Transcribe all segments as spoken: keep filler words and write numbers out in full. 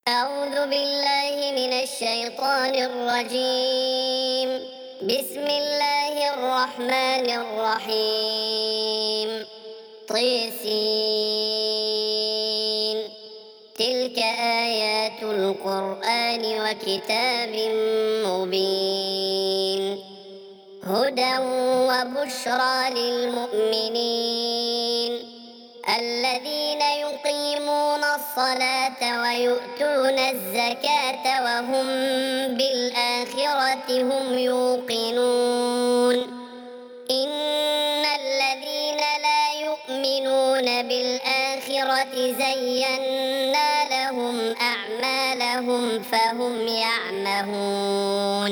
أعوذ بالله من الشيطان الرجيم. بسم الله الرحمن الرحيم. طيسين. تلك آيات القرآن وكتاب مبين، هدى وبشرى للمؤمنين الذين يقيمون الصلاة ويؤتون الزكاة وهم بالآخرة هم يوقنون. إن الذين لا يؤمنون بالآخرة زينا لهم أعمالهم فهم يعمهون.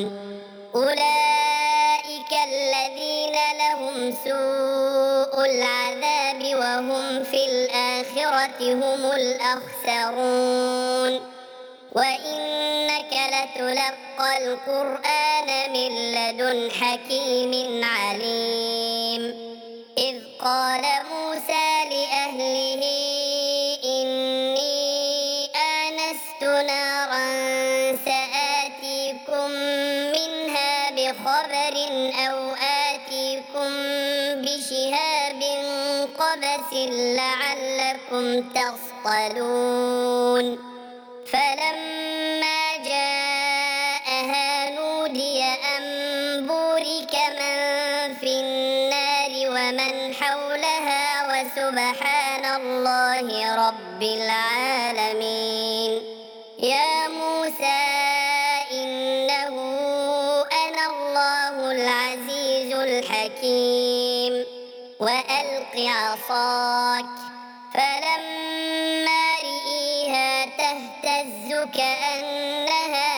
أولئك الذين لهم سوء العذاب وهم في الآخرة هم الأخسرون. وإنك لتلقى القرآن من لدن حكيم عليم. إذ قال موسى لأهله إني آنست نارا سآتيكم منها بخبر أو آتيكم بشهاب قبس لعلكم تصطلون. فلما جاءها نودي أن بورك من في النار ومن حولها وسبحان الله رب العالمين. يا موسى إنه أنا الله العزيز الحكيم. وألق عصاك فلما رئيها تهتز كأنها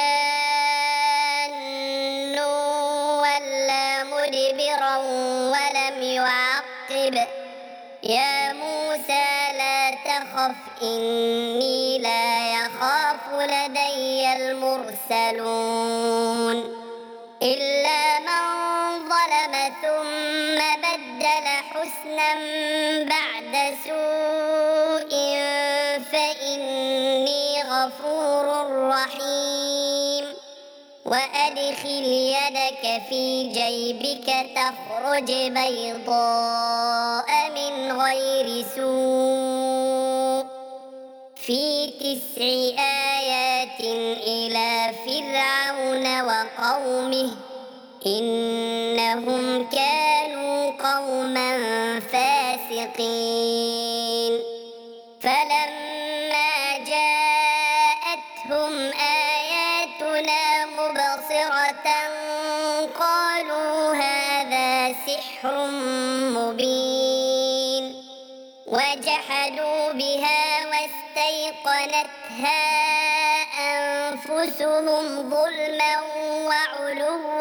جان ولا مدبرا ولم يعقب. يا موسى لا تخف إني لا يخاف لدي المرسلون. إلا من ظلم ثم بدل حسنا بعد سوء فإني غفور رحيم. وأدخل يدك في جيبك تخرج بيضاء من غير سوء في تسع آيات إلى فرعون وقومه إنهم كانوا قوما فاسقين. فلما جاءتهم آياتنا مبصرة قالوا هذا سحر مبين. وجحدوا بها واستيقنتها أنفسهم ظلما وعلوا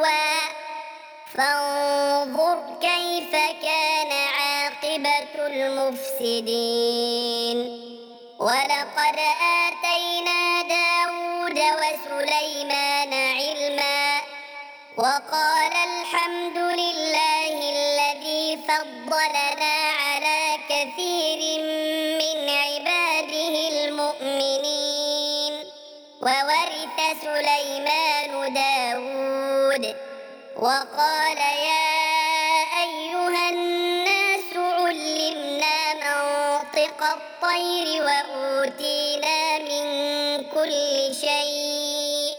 فانظر كيف كان عاقبة المفسدين. ولقد آتينا داود وسليمان علما وقال الحمد لله الذي فضلنا على كثير من عباده المؤمنين. وورث سليمان داود وقال يا أيها الناس علمنا منطق الطير وأوتينا من كل شيء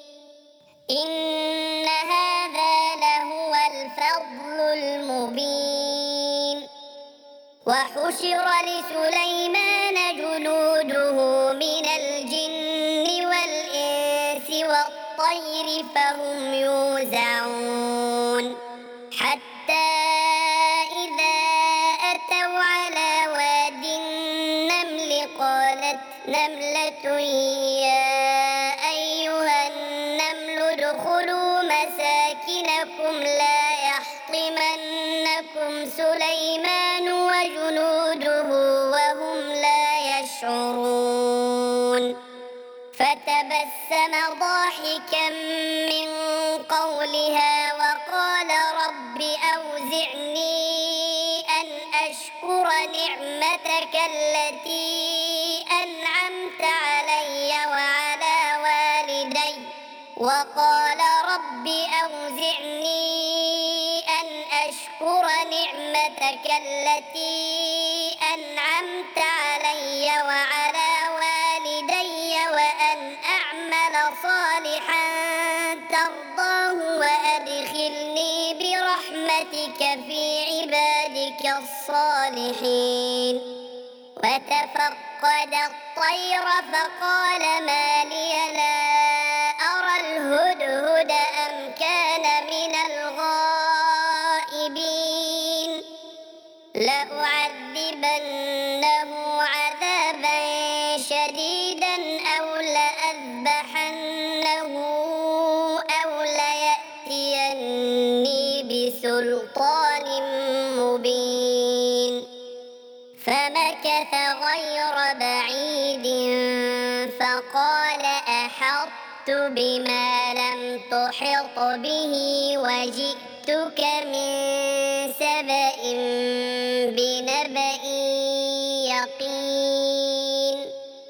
إن هذا لهو الفضل المبين. وحشر لسليمان جنوده من الجن والإنس والطير فهم يوزعون. حتى إذا أتوا على واد النمل قالت نملة يا أيها النمل ادخلوا مساكنكم لا يحطمنكم سليمان وجنوده وهم لا يشعرون. فتبسم ضاحكا من قولها وقال رب أوزعني أن أشكر نعمتك التي أنعمت علي وقال رب أوزعني أن أشكر نعمتك التي أنعمت علي وعلى والدي وأن أعمل صالحا ترضاه وأدخلني برحمتك في عبادك الصالحين. وتفقد الطير فقال ما لي لا أرى الهدهد أم كان من الغائبين لأعذبنه عذابا شديدا أو لأذبحنه أو ليأتيني بسلطان مبين. فمكث غير بعيد فقال أحطت بما لم تحط به وجئتك من سبأ بنبأ يقين.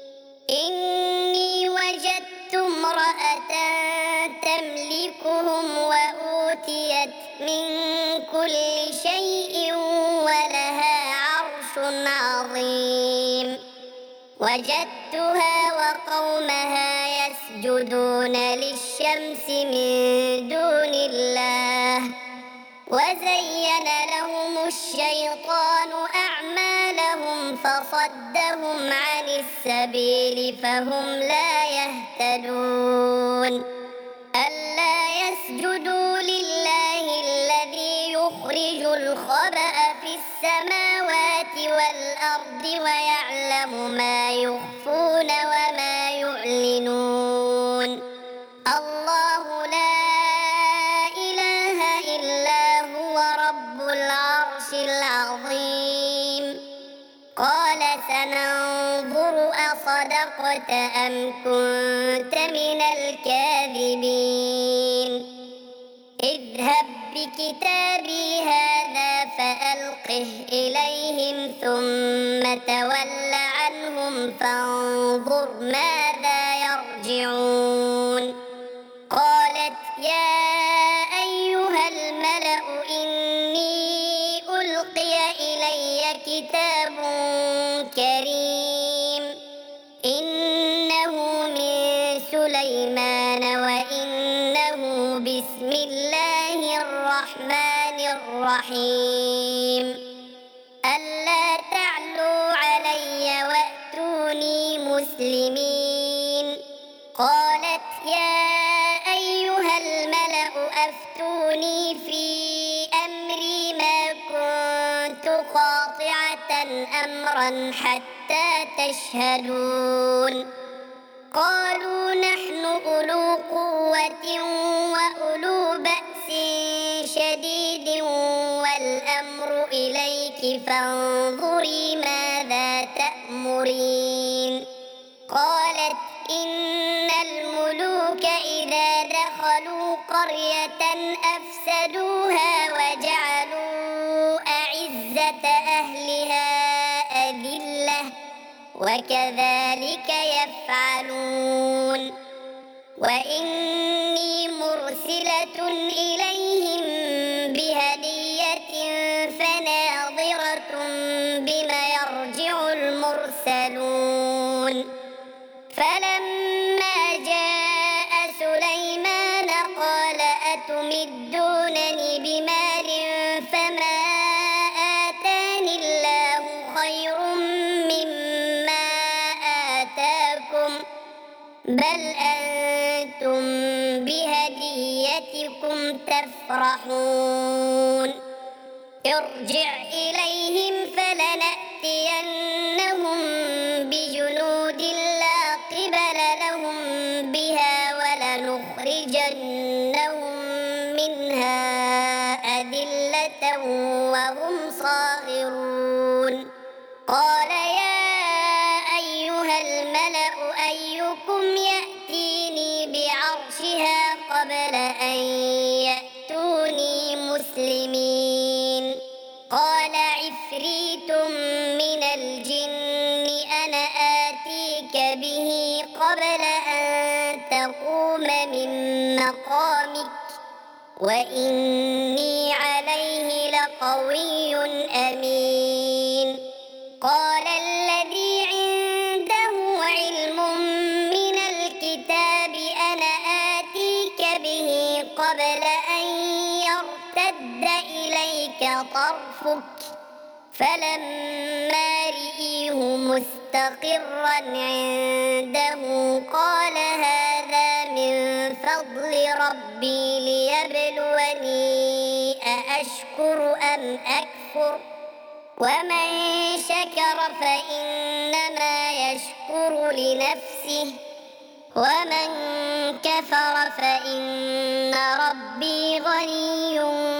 إني وجدت امرأة تملكهم وأوتيت من كل شيء ولها عرش عظيم. وجدتها وقومها يسجدون للشمس من دون الله وزين لهم الشيطان أعمالهم فصدهم عن السبيل فهم لا يهتدون. ألا يسجدوا لله الذي يخرج الخبأ في السماوات والأرض ويعلم ما يخفون وما يعلنون. الله لا إله إلا هو رب العرش العظيم. قال سننظر أصدقت أم كنت من الكاذبين. اذهب بكتابي هذا فألقه إليهم ثم تول عنهم فانظر ماذا يرجعون. قالت يا أيها الملأ إني ألقي إلي كتاب كريم إنه من سليمان وإنه بسم الله الرحمن الرحيم. ألا تعلوا علي وأتوني مسلمين. قالت يا أيها الملأ أفتوني في أمري ما كنت قاطعة أمرا حتى تشهدون. قالوا نحن أولو قوة وأولو بأس شديد والأمر إليك فانظري ماذا تأمرين. قالت إن الملوك إذا دخلوا قرية أفسدوها وجعلوا أعزة أهلها أذلة وكذلك يفعلون. وإني مرسلة إليهم بهدية فناظرة بما يرجع المرسلون. فلما جاء سليمان قال أتمدونني بمال فما آتاني الله خير مما آتاكم بل أنتم بهديتكم تفرحون. ارجع إليهم فلنأتينهم بجنود لا قبل لهم بها ولنخرجنهم منها أذلة وهم صاغرون. قال يا أيها الملأ أيكم يأتيني بعرشها قبل أن يأتوني مسلمين. قال عفريت من الجن أنا آتيك به قبل أن تقوم من مقامك وإني عليه لقوي أمين. قال الذي عنده علم من الكتاب أنا آتيك به قبل أن يرتد إليك طرفك فلما رئيه مستقرا عنده قال هذا من فضل ربي ليبلوني أأشكر أم أكفر ومن شكر فإنما يشكر لنفسه ومن كفر فإن ربي غني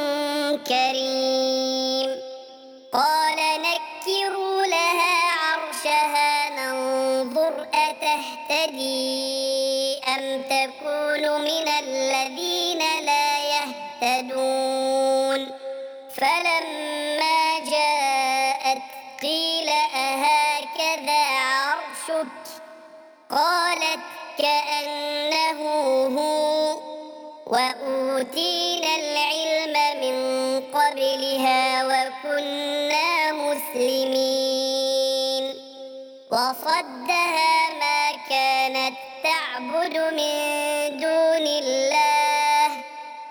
كريم. قال نكروا لها عرشها ننظر أتهتدي أم تكون من الذين لا يهتدون. فلما جاءت قيل أهكذا عرشك قالت كأنه هو وأوتينا العلم من قبلها وكنا مسلمين. وصدها ما كانت تعبد من دون الله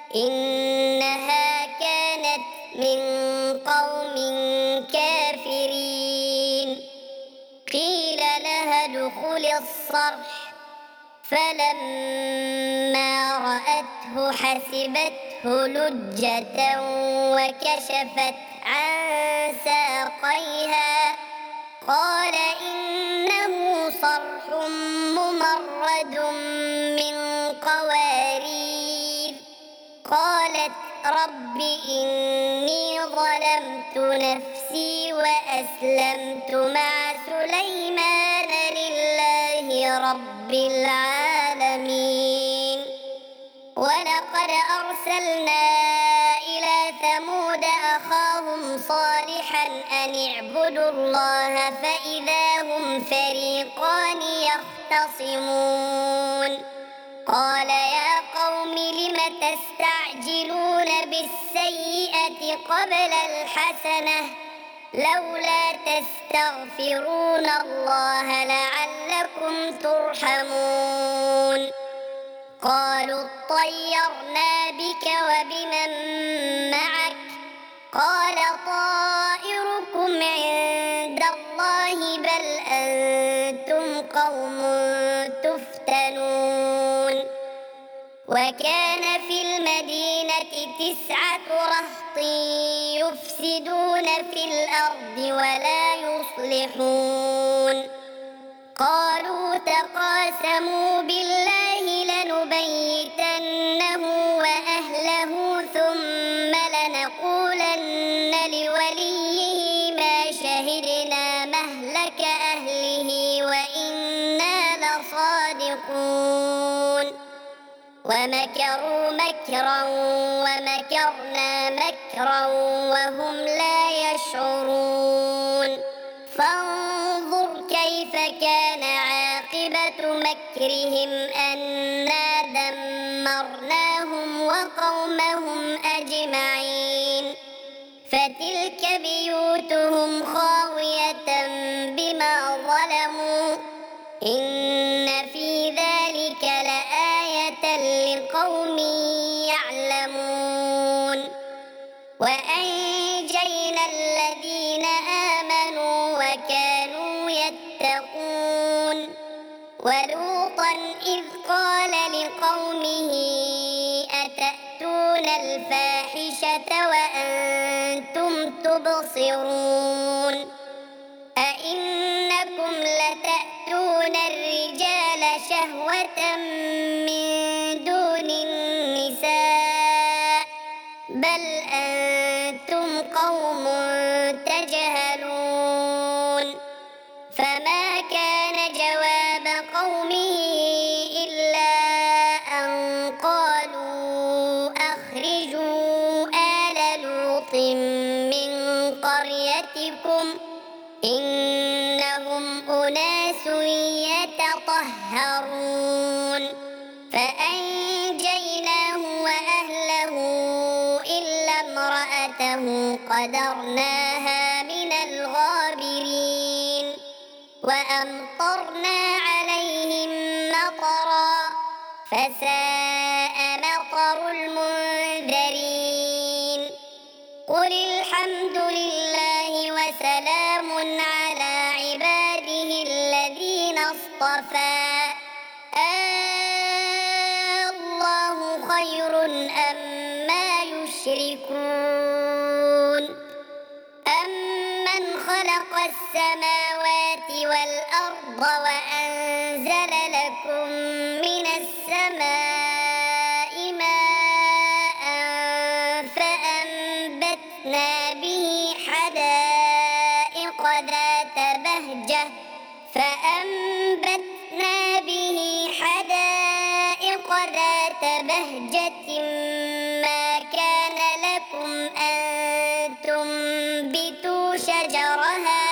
إنها كانت من قوم كافرين. قيل لها ادخل الصرح فلما رأته حسبته لجة وكشفت عن ساقيها قال إنه صرح ممرد من قوارير. قالت رب إني ظلمت نفسي وأسلمت مع سليمان لله رب العالمين. ولقد أرسلنا إلى ثمود أخاهم صالحا أن اعبدوا الله فإذا هم فريقان يختصمون. قال يا قوم لم تستعجلون بالسيئة قبل الحسنة لولا تستغفرون الله لعلكم ترحمون. قالوا اطيرنا بك وبمن معك قال طائركم عند الله بل أنتم قوم تفتنون. وكان في المدينة تسعة رهط يفسدون في الأرض ولا يصلحون. قالوا تقاسموا بالله لنبيتنه وأهله ثم لنقولن لوليه ما شهدنا مهلك أهله وإنا لصادقون. ومكروا مكرا ومكرنا مكرا وهم لا يشعرون. فانظر كيف كان عاقبة مكرهم أنا دمرناهم وقومهم أجمعين. فتلك بيوتهم خاوية بما ظلموا إن في ذلك لآية لقوم يعلمون. وأنجينا الذين آمنوا وكانوا يتقون. ولوطا إذ قال لقومه أتأتون الفاحشة وأنتم تبصرون أئنكم لتأتون الرجال شهوة من دون النساء بل أنتم قوم تجهلون. فما كان جواب قومه إلا أن قالوا أخرجوا آل لوط من قريتكم إنهم أناس يتطهرون. قدرناها من الغابرين وأمطرنا عليهم مطرا فساء مطر المنذرين قل الحمد لله وسلام على عباده الذين اصطفى الله خير أما يشركون أمن خلق السماوات والأرض وأنزل لكم من السماء ماء فأنبتنا به حدائق ذات بهجة فأنبتنا به حدائق ذات بهجة ما كان لكم أن تنبتوا شجرها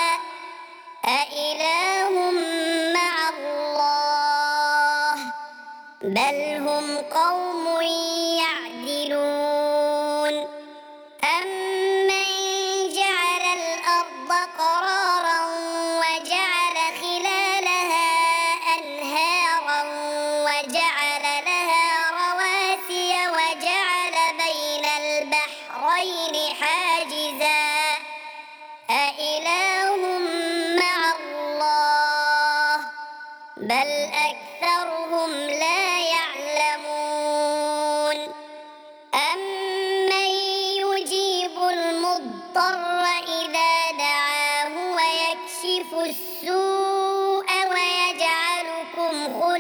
أإله مع الله بل هم قوم يعدلون أمن جعل الأرض قرارا وجعل خلالها أنهارا وجعل لها رواسي وجعل بين البحرين حاجزا أإله مع الله بل أكثرهم لا يعلمون أمن يجيب المضطر إذا دعاه ويكشف السوء ويجعلكم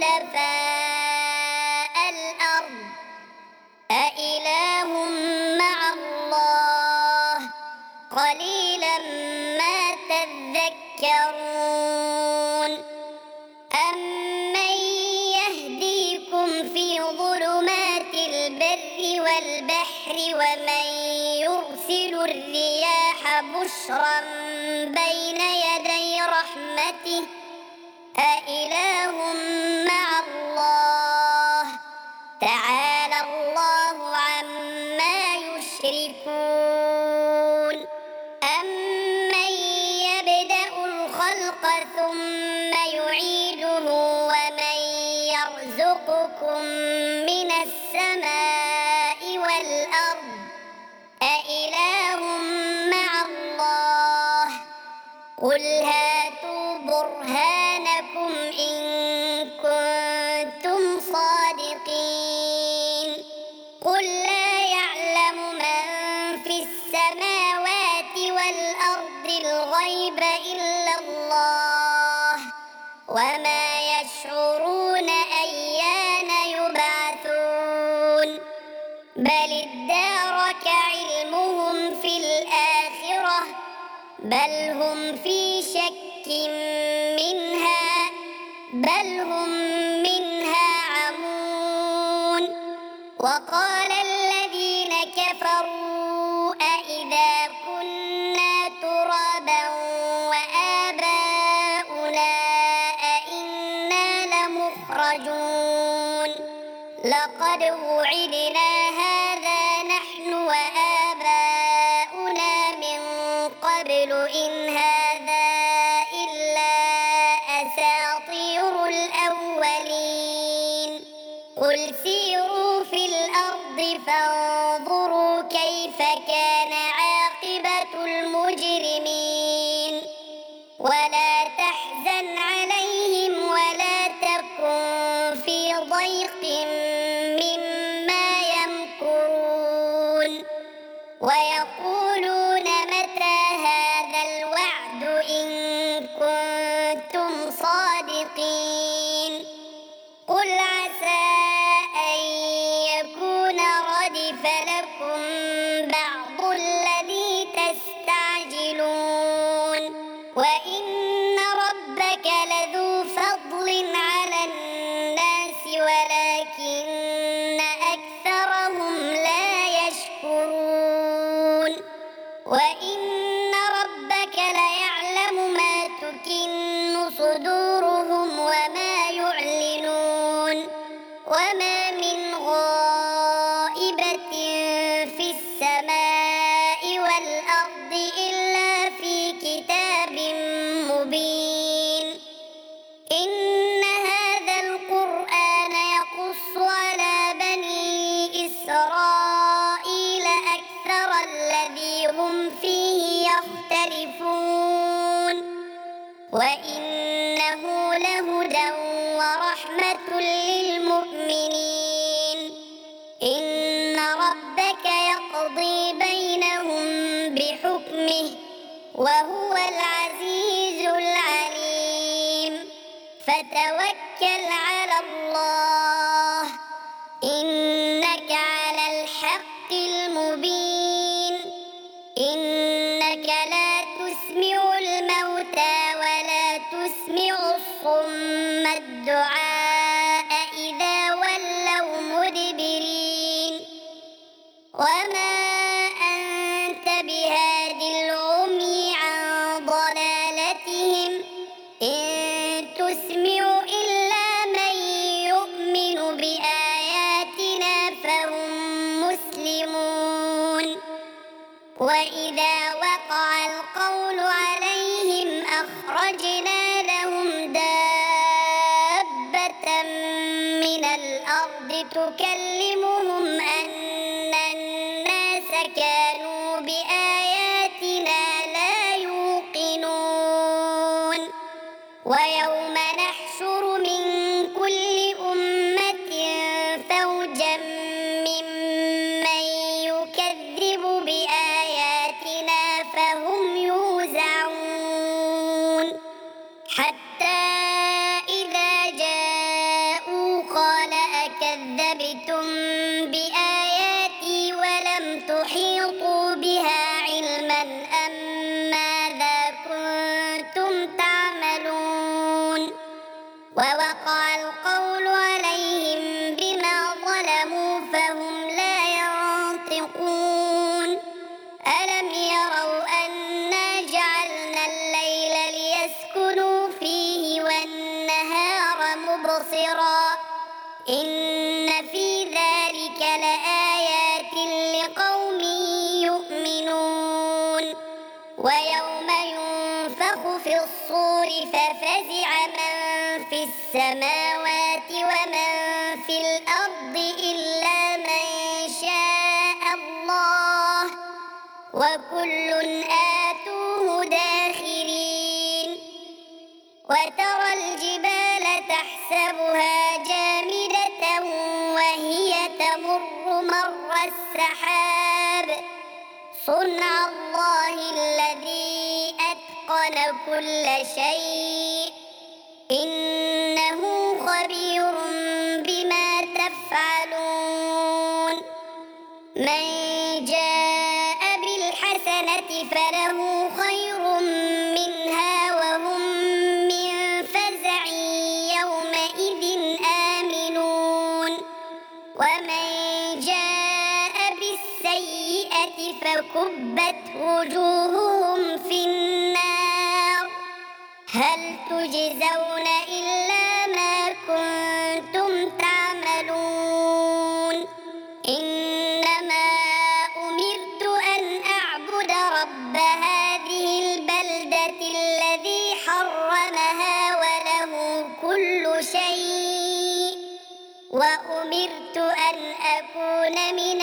خلفاء الأرض أإله مع الله قليلا ما تذكرون أمن يهديكم في ظلمات البر والبحر ومن يرسل الرياح بشرا بين يدي رحمته أإله مع الله تعالى الله عما يشركون أمن يبدأ الخلق ثم يعيده ومن يرزقكم من السماء والأرض أإله مع الله قل هاتوا برهانكم إن كنتم صادقين قل لا يعلم من في السماوات والأرض الغيب إلا الله وما يشعرون أيان يبعثون بل ادارك علمهم في الآخرة بل هم في شك منها بل هم منها عمون وقال الذين كفروا أإذا كنا ترابا وآباؤنا أإنا لمخرجون لقد وعدنا هذا نحن وآباؤنا من قبل إن هذا إلا أساطير الأولين قل سيروا في الأرض فانظروا كيف كان عاقبة المجرمين ولا تحزن عليهم ولا تكن في ضيق مما يمكرون ويقولون متى هذا الوعد إن كنتم صادقين قل عسى أن يكون ردف لكم بعض الذي تستعجلون وإن ربك لذو فضل على الناس ولكن أكثرهم لا يشكرون وإن ربك ليعلم ما تكن صدورهم وما يعلنون وما من غائبة في السماء والأرض ورحمة للمؤمنين إن ربك يقضي بينهم بحكمه وهو العزيز العليم فتوكل على الله إنك على الحق المبين إنك لا تسمع الموتى ولا تسمع الصم الدعاء إذا ولوا مدبرين وما أنت بهاد العمي عن ضلالتهم إن تسمع إلا من يؤمن بآياتنا فهم مسلمون وإذا وقع القول عليهم أخرجنا لهم دابة من الأرض تكلمهم أن الناس كانوا بآياتنا لا يوقنون ويوم نحشر من كل أمة فوجا ممن يكذب بآياتنا فهم يوزعون حتى إذا جاءوا قال أكذبتم بآياتي ولم تحيطوا بها علما أم ماذا كنتم تعملون ووقع القول عليهم بما ظلموا فهم لا ينطقون ألم يروا أنا جعلنا الليل ليسكنوا فيه والنهار مبصرا إن في ذلك لآيات لقوم يؤمنون ويوم ينفخ في الصور ففزع من في السماوات ومن في الأرض إلا من شاء الله وكل آتوه داخرين وترى الجبال تحسبها جامدة وهي تمر مر السحاب صنع الله الذي أتقن كل شيء إنه خبير بما تفعلون من جاء بالحسنة فله خير منها وهم من فزع يومئذ آمنون ومن جاء بالسيئة فكبت وجوههم في النار هل تجزون إلا ما كنتم تعملون إنما أمرت أن أعبد رب هذه البلدة الذي حرمها وله كل شيء وأمرت أن أكون من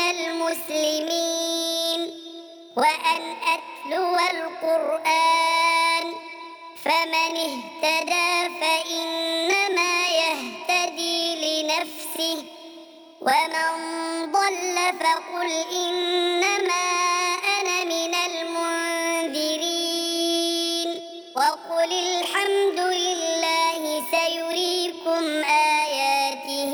المسلمين وأن أتلو القرآن فمن اهتدى فإنما يهتدي لنفسه ومن ضل فقل إنما أنا من المنذرين وقل الحمد لله سيريكم آياته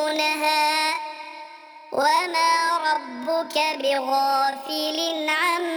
فتعرفونها وما ربك بغافل عما